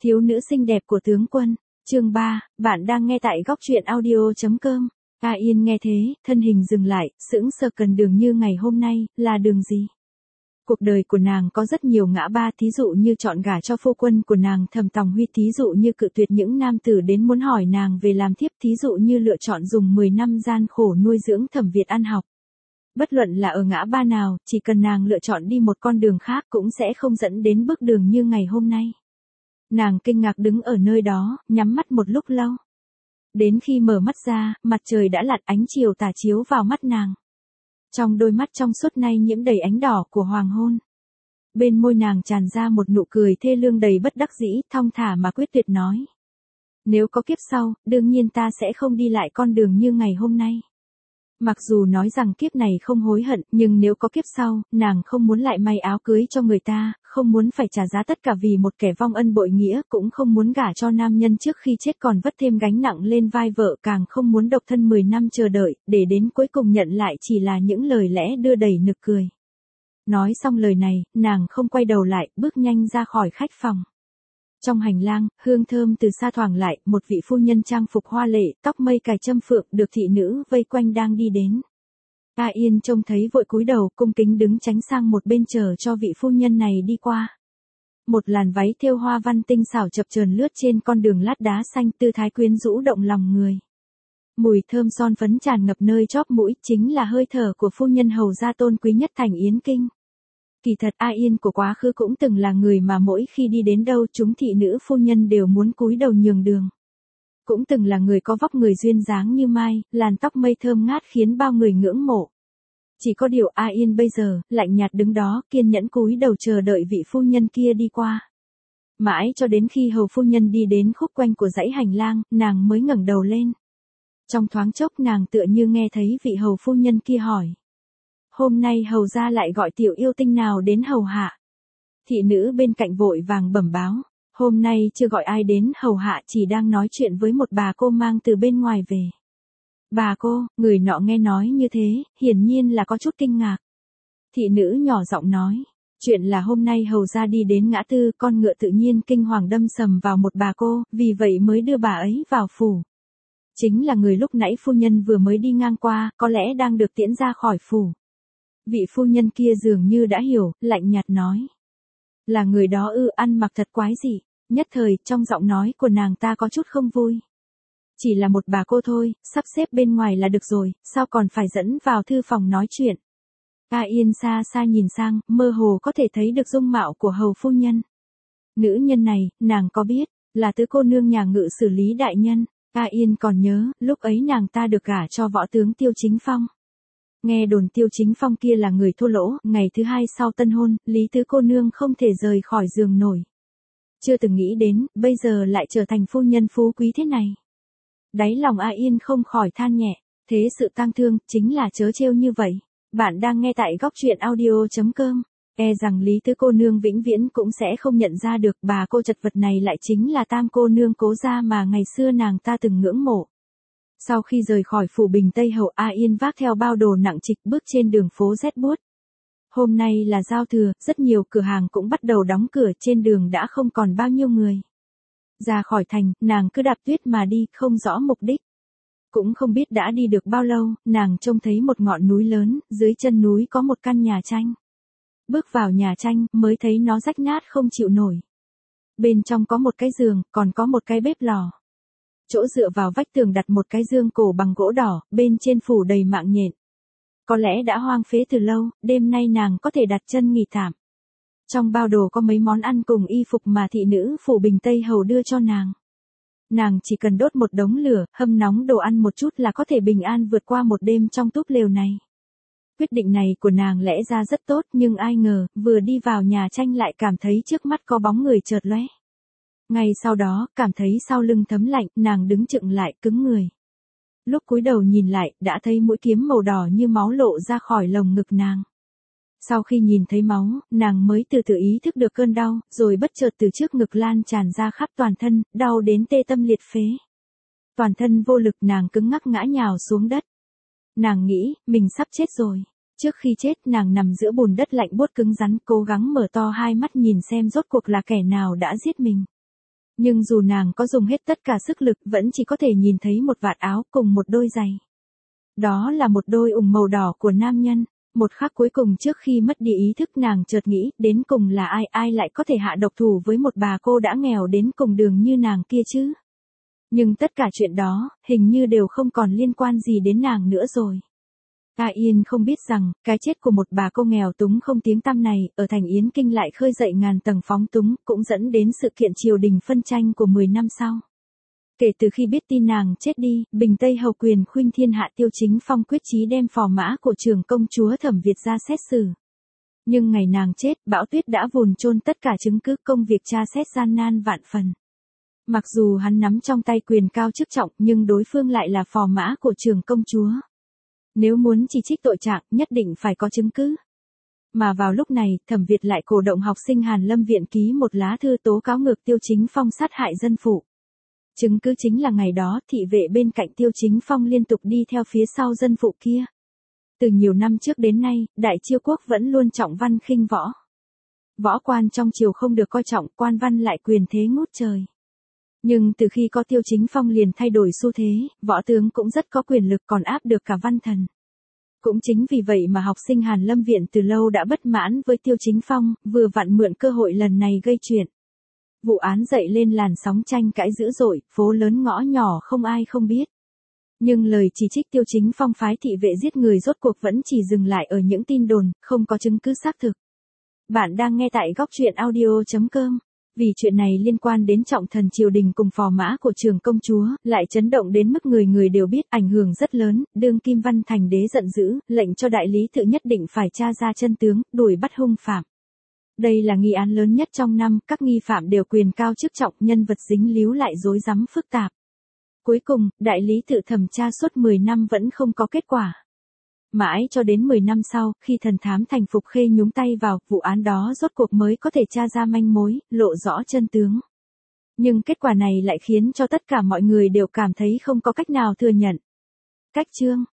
Thiếu nữ xinh đẹp của tướng quân, chương 3, bạn đang nghe tại góc truyện audio.com. A Yên nghe thế, thân hình dừng lại, sững sờ cần đường như ngày hôm nay, là đường gì? Cuộc đời của nàng có rất nhiều ngã ba, thí dụ như chọn gả cho phu quân của nàng Thẩm Tòng Huy, thí dụ như cự tuyệt những nam tử đến muốn hỏi nàng về làm thiếp, thí dụ như lựa chọn dùng 10 năm gian khổ nuôi dưỡng Thẩm Việt ăn học. Bất luận là ở ngã ba nào, chỉ cần nàng lựa chọn đi một con đường khác cũng sẽ không dẫn đến bước đường như ngày hôm nay. Nàng kinh ngạc đứng ở nơi đó, nhắm mắt một lúc lâu. Đến khi mở mắt ra, mặt trời đã lặn, ánh chiều tà chiếu vào mắt nàng. Trong đôi mắt trong suốt nay nhiễm đầy ánh đỏ của hoàng hôn. Bên môi nàng tràn ra một nụ cười thê lương đầy bất đắc dĩ, thong thả mà quyết tuyệt nói. Nếu có kiếp sau, đương nhiên ta sẽ không đi lại con đường như ngày hôm nay. Mặc dù nói rằng kiếp này không hối hận, nhưng nếu có kiếp sau, nàng không muốn lại may áo cưới cho người ta, không muốn phải trả giá tất cả vì một kẻ vong ân bội nghĩa, cũng không muốn gả cho nam nhân trước khi chết còn vất thêm gánh nặng lên vai vợ, càng không muốn độc thân 10 năm chờ đợi, để đến cuối cùng nhận lại chỉ là những lời lẽ đưa đầy nực cười. Nói xong lời này, nàng không quay đầu lại, bước nhanh ra khỏi khách phòng. Trong hành lang, hương thơm từ xa thoảng lại, một vị phu nhân trang phục hoa lệ, tóc mây cài châm phượng, được thị nữ vây quanh đang đi đến. A Yên trông thấy vội cúi đầu, cung kính đứng tránh sang một bên chờ cho vị phu nhân này đi qua. Một làn váy thêu hoa văn tinh xảo chập chờn lướt trên con đường lát đá xanh, tư thái quyến rũ động lòng người. Mùi thơm son phấn tràn ngập nơi chóp mũi, chính là hơi thở của phu nhân hầu gia tôn quý nhất thành Yến Kinh. Kỳ thật A Yên của quá khứ cũng từng là người mà mỗi khi đi đến đâu chúng thị nữ phu nhân đều muốn cúi đầu nhường đường. Cũng từng là người có vóc người duyên dáng như mai, làn tóc mây thơm ngát khiến bao người ngưỡng mộ. Chỉ có điều A Yên bây giờ, lạnh nhạt đứng đó, kiên nhẫn cúi đầu chờ đợi vị phu nhân kia đi qua. Mãi cho đến khi hầu phu nhân đi đến khúc quanh của dãy hành lang, nàng mới ngẩng đầu lên. Trong thoáng chốc nàng tựa như nghe thấy vị hầu phu nhân kia hỏi. Hôm nay hầu gia lại gọi tiểu yêu tinh nào đến hầu hạ? Thị nữ bên cạnh vội vàng bẩm báo. Hôm nay chưa gọi ai đến hầu hạ, chỉ đang nói chuyện với một bà cô mang từ bên ngoài về. Bà cô, người nọ nghe nói như thế, hiển nhiên là có chút kinh ngạc. Thị nữ nhỏ giọng nói. Chuyện là hôm nay hầu gia đi đến ngã tư, con ngựa tự nhiên kinh hoàng đâm sầm vào một bà cô, vì vậy mới đưa bà ấy vào phủ. Chính là người lúc nãy phu nhân vừa mới đi ngang qua, có lẽ đang được tiễn ra khỏi phủ. Vị phu nhân kia dường như đã hiểu, lạnh nhạt nói. Là người đó ư? Ăn mặc thật quái dị. Nhất thời, trong giọng nói của nàng ta có chút không vui. Chỉ là một bà cô thôi, sắp xếp bên ngoài là được rồi, sao còn phải dẫn vào thư phòng nói chuyện. A Yên xa xa nhìn sang, mơ hồ có thể thấy được dung mạo của hầu phu nhân. Nữ nhân này, nàng có biết, là tứ cô nương nhà Ngự Sử Lý đại nhân. A Yên còn nhớ, lúc ấy nàng ta được gả cho võ tướng Tiêu Chính Phong. Nghe đồn Tiêu Chính Phong kia là người thô lỗ, ngày thứ hai sau tân hôn, Lý tứ cô nương không thể rời khỏi giường nổi. Chưa từng nghĩ đến, bây giờ lại trở thành phu nhân phú quý thế này. Đáy lòng A Yên không khỏi than nhẹ, thế sự tang thương, chính là trớ trêu như vậy. Bạn đang nghe tại góc truyện audio.com. E rằng Lý tứ cô nương vĩnh viễn cũng sẽ không nhận ra được bà cô chật vật này lại chính là tam cô nương Cố gia mà ngày xưa nàng ta từng ngưỡng mộ. Sau khi rời khỏi phủ Bình Tây Hậu, A Yên vác theo bao đồ nặng trịch bước trên đường phố rét buốt. Hôm nay là giao thừa, rất nhiều cửa hàng cũng bắt đầu đóng cửa, trên đường đã không còn bao nhiêu người. Ra khỏi thành, nàng cứ đạp tuyết mà đi, không rõ mục đích. Cũng không biết đã đi được bao lâu, nàng trông thấy một ngọn núi lớn, dưới chân núi có một căn nhà tranh. Bước vào nhà tranh, mới thấy nó rách nát không chịu nổi. Bên trong có một cái giường, còn có một cái bếp lò. Chỗ dựa vào vách tường đặt một cái dương cổ bằng gỗ đỏ, bên trên phủ đầy mạng nhện. Có lẽ đã hoang phế từ lâu, đêm nay nàng có thể đặt chân nghỉ tạm. Trong bao đồ có mấy món ăn cùng y phục mà thị nữ phủ Bình Tây Hầu đưa cho nàng. Nàng chỉ cần đốt một đống lửa, hâm nóng đồ ăn một chút là có thể bình an vượt qua một đêm trong túp lều này. Quyết định này của nàng lẽ ra rất tốt, nhưng ai ngờ, vừa đi vào nhà tranh lại cảm thấy trước mắt có bóng người chợt lóe. Ngay sau đó, cảm thấy sau lưng thấm lạnh, nàng đứng chựng lại, cứng người. Lúc cúi đầu nhìn lại, đã thấy mũi kiếm màu đỏ như máu lộ ra khỏi lồng ngực nàng. Sau khi nhìn thấy máu, nàng mới từ từ ý thức được cơn đau, rồi bất chợt từ trước ngực lan tràn ra khắp toàn thân, đau đến tê tâm liệt phế. Toàn thân vô lực, nàng cứng ngắc ngã nhào xuống đất. Nàng nghĩ, mình sắp chết rồi. Trước khi chết, nàng nằm giữa bùn đất lạnh buốt cứng rắn, cố gắng mở to hai mắt nhìn xem rốt cuộc là kẻ nào đã giết mình. Nhưng dù nàng có dùng hết tất cả sức lực vẫn chỉ có thể nhìn thấy một vạt áo cùng một đôi giày. Đó là một đôi ủng màu đỏ của nam nhân. Một khắc cuối cùng trước khi mất đi ý thức nàng chợt nghĩ đến cùng là ai lại có thể hạ độc thủ với một bà cô đã nghèo đến cùng đường như nàng kia chứ. Nhưng tất cả chuyện đó, hình như đều không còn liên quan gì đến nàng nữa rồi. A Yên không biết rằng, cái chết của một bà cô nghèo túng không tiếng tăm này, ở thành Yến Kinh lại khơi dậy ngàn tầng phóng túng, cũng dẫn đến sự kiện triều đình phân tranh của 10 năm sau. Kể từ khi biết tin nàng chết đi, Bình Tây Hầu quyền khuynh thiên hạ Tiêu Chính Phong quyết chí đem phò mã của trưởng công chúa Thẩm Việt ra xét xử. Nhưng ngày nàng chết, bão tuyết đã vùn chôn tất cả chứng cứ, công việc tra xét gian nan vạn phần. Mặc dù hắn nắm trong tay quyền cao chức trọng, nhưng đối phương lại là phò mã của trưởng công chúa. Nếu muốn chỉ trích tội trạng, nhất định phải có chứng cứ. Mà vào lúc này, Thẩm Việt lại cổ động học sinh Hàn Lâm Viện ký một lá thư tố cáo ngược Tiêu Chính Phong sát hại dân phụ. Chứng cứ chính là ngày đó, thị vệ bên cạnh Tiêu Chính Phong liên tục đi theo phía sau dân phụ kia. Từ nhiều năm trước đến nay, Đại Chiêu quốc vẫn luôn trọng văn khinh võ. Võ quan trong triều không được coi trọng, quan văn lại quyền thế ngút trời. Nhưng từ khi có Tiêu Chính Phong liền thay đổi xu thế, võ tướng cũng rất có quyền lực còn áp được cả văn thần. Cũng chính vì vậy mà học sinh Hàn Lâm Viện từ lâu đã bất mãn với Tiêu Chính Phong, vừa vặn mượn cơ hội lần này gây chuyện. Vụ án dậy lên làn sóng tranh cãi dữ dội, phố lớn ngõ nhỏ không ai không biết. Nhưng lời chỉ trích Tiêu Chính Phong phái thị vệ giết người rốt cuộc vẫn chỉ dừng lại ở những tin đồn, không có chứng cứ xác thực. Bạn đang nghe tại góc truyện audio.com. Vì chuyện này liên quan đến trọng thần triều đình cùng phò mã của trưởng công chúa, lại chấn động đến mức người người đều biết, ảnh hưởng rất lớn, đương Kim Văn Thành đế giận dữ, lệnh cho đại lý tự nhất định phải tra ra chân tướng, đuổi bắt hung phạm. Đây là nghi án lớn nhất trong năm, các nghi phạm đều quyền cao chức trọng, nhân vật dính líu lại rối rắm phức tạp. Cuối cùng, đại lý tự thẩm tra suốt 10 năm vẫn không có kết quả. Mãi cho đến 10 năm sau, khi thần thám Thành Phục Khê nhúng tay vào, vụ án đó rốt cuộc mới có thể tra ra manh mối, lộ rõ chân tướng. Nhưng kết quả này lại khiến cho tất cả mọi người đều cảm thấy không có cách nào thừa nhận. Cách chương,